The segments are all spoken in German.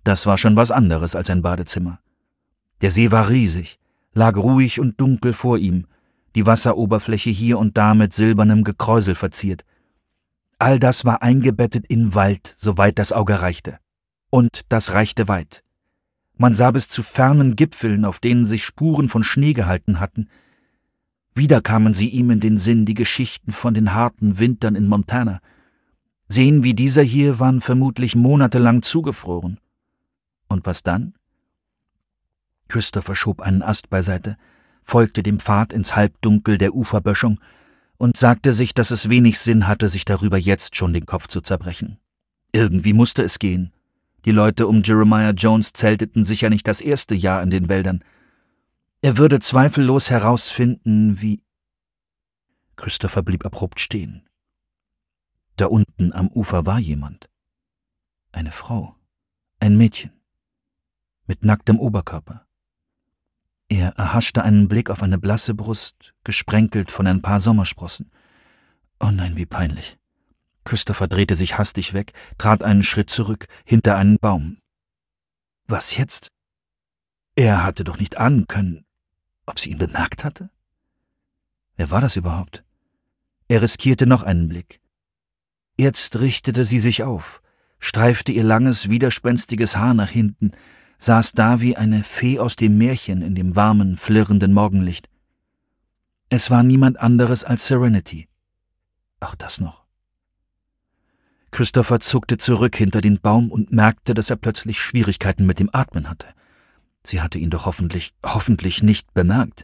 Das war schon was anderes als ein Badezimmer. Der See war riesig, lag ruhig und dunkel vor ihm, die Wasseroberfläche hier und da mit silbernem Gekräusel verziert. All das war eingebettet in Wald, soweit das Auge reichte. Und das reichte weit. Man sah bis zu fernen Gipfeln, auf denen sich Spuren von Schnee gehalten hatten. Wieder kamen sie ihm in den Sinn, die Geschichten von den harten Wintern in Montana. Seen wie dieser hier waren vermutlich monatelang zugefroren. Und was dann? Christopher schob einen Ast beiseite, folgte dem Pfad ins Halbdunkel der Uferböschung und sagte sich, dass es wenig Sinn hatte, sich darüber jetzt schon den Kopf zu zerbrechen. Irgendwie musste es gehen. Die Leute um Jeremiah Jones zelteten sicher nicht das erste Jahr in den Wäldern. Er würde zweifellos herausfinden, wie... Christopher blieb abrupt stehen. Da unten am Ufer war jemand. Eine Frau. Ein Mädchen. Mit nacktem Oberkörper. Er erhaschte einen Blick auf eine blasse Brust, gesprenkelt von ein paar Sommersprossen. Oh nein, wie peinlich. Christopher drehte sich hastig weg, trat einen Schritt zurück, hinter einen Baum. Was jetzt? Er hatte doch nicht ahnen können, ob sie ihn bemerkt hatte? Wer war das überhaupt? Er riskierte noch einen Blick. Jetzt richtete sie sich auf, streifte ihr langes, widerspenstiges Haar nach hinten, saß da wie eine Fee aus dem Märchen in dem warmen, flirrenden Morgenlicht. Es war niemand anderes als Serenity. Auch das noch. Christopher zuckte zurück hinter den Baum und merkte, dass er plötzlich Schwierigkeiten mit dem Atmen hatte. Sie hatte ihn doch hoffentlich nicht bemerkt.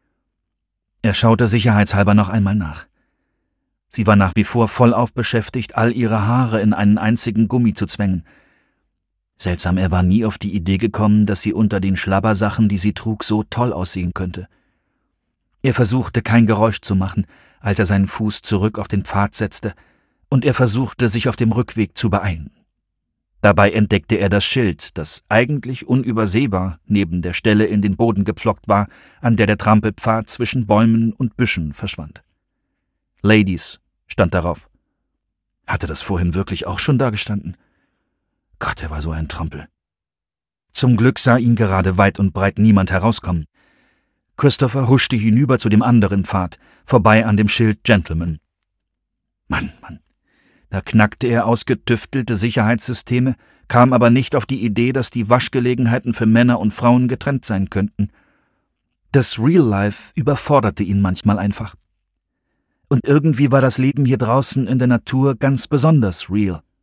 Er schaute sicherheitshalber noch einmal nach. Sie war nach wie vor vollauf beschäftigt, all ihre Haare in einen einzigen Gummi zu zwängen. Seltsam, er war nie auf die Idee gekommen, dass sie unter den Schlabbersachen, die sie trug, so toll aussehen könnte. Er versuchte, kein Geräusch zu machen, als er seinen Fuß zurück auf den Pfad setzte, und er versuchte, sich auf dem Rückweg zu beeilen. Dabei entdeckte er das Schild, das eigentlich unübersehbar neben der Stelle in den Boden gepflockt war, an der Trampelpfad zwischen Bäumen und Büschen verschwand. Ladies stand darauf. Hatte das vorhin wirklich auch schon da gestanden? Gott, er war so ein Trampel. Zum Glück sah ihn gerade weit und breit niemand herauskommen. Christopher huschte hinüber zu dem anderen Pfad, vorbei an dem Schild Gentleman. Mann. Da knackte er ausgetüftelte Sicherheitssysteme, kam aber nicht auf die Idee, dass die Waschgelegenheiten für Männer und Frauen getrennt sein könnten. Das Real Life überforderte ihn manchmal einfach. Und irgendwie war das Leben hier draußen in der Natur ganz besonders real.